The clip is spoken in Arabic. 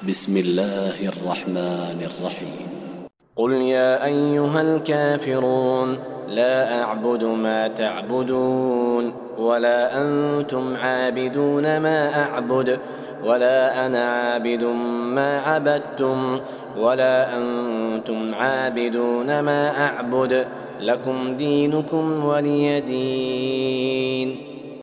بسم الله الرحمن الرحيم. قل يا أيها الكافرون لا أعبد ما تعبدون ولا أنتم عابدون ما أعبد ولا أنا عابد ما عبدتم ولا أنتم عابدون ما أعبد لكم دينكم ولي دين.